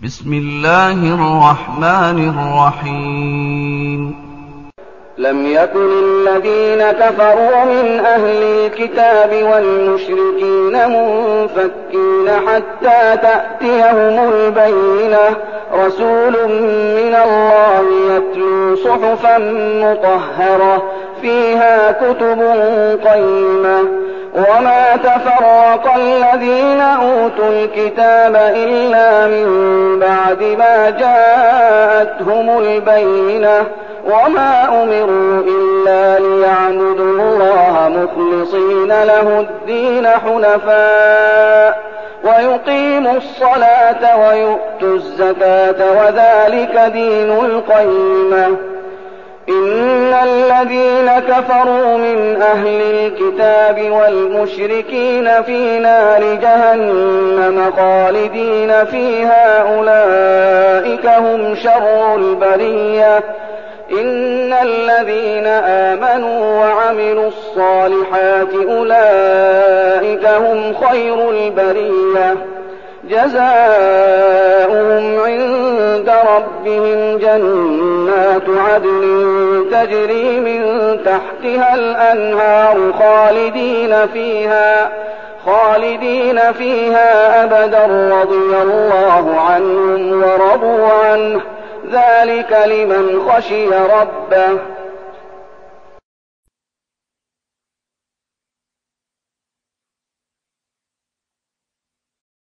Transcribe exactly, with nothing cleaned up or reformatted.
بسم الله الرحمن الرحيم. لم يكن الذين كفروا من أهل الكتاب والمشركين منفكين حتى تأتيهم البينة، رسول من الله يتلو صحفا مطهرة فيها كتب قيمة. وما تفرق الذين أوتوا الكتاب إلا من بعد ما جاءتهم البينة، وما أمروا إلا ليعبدوا الله مخلصين له الدين حنفاء ويقيموا الصلاة ويؤتوا الزكاة وذلك دين القيمة. إن الذين كفروا من أهل الكتاب والمشركين في نار جهنم خالدين فيها أولئك هم شر البرية. إن الذين آمنوا وعملوا الصالحات أولئك هم خير البرية، جزاؤهم عند ربهم جنات عدن تجري من تحتها الأنهار خالدين فيها خالدين فيها أبدا، رضي الله عنهم ورضوا عنه، ذلك لمن خشي ربه.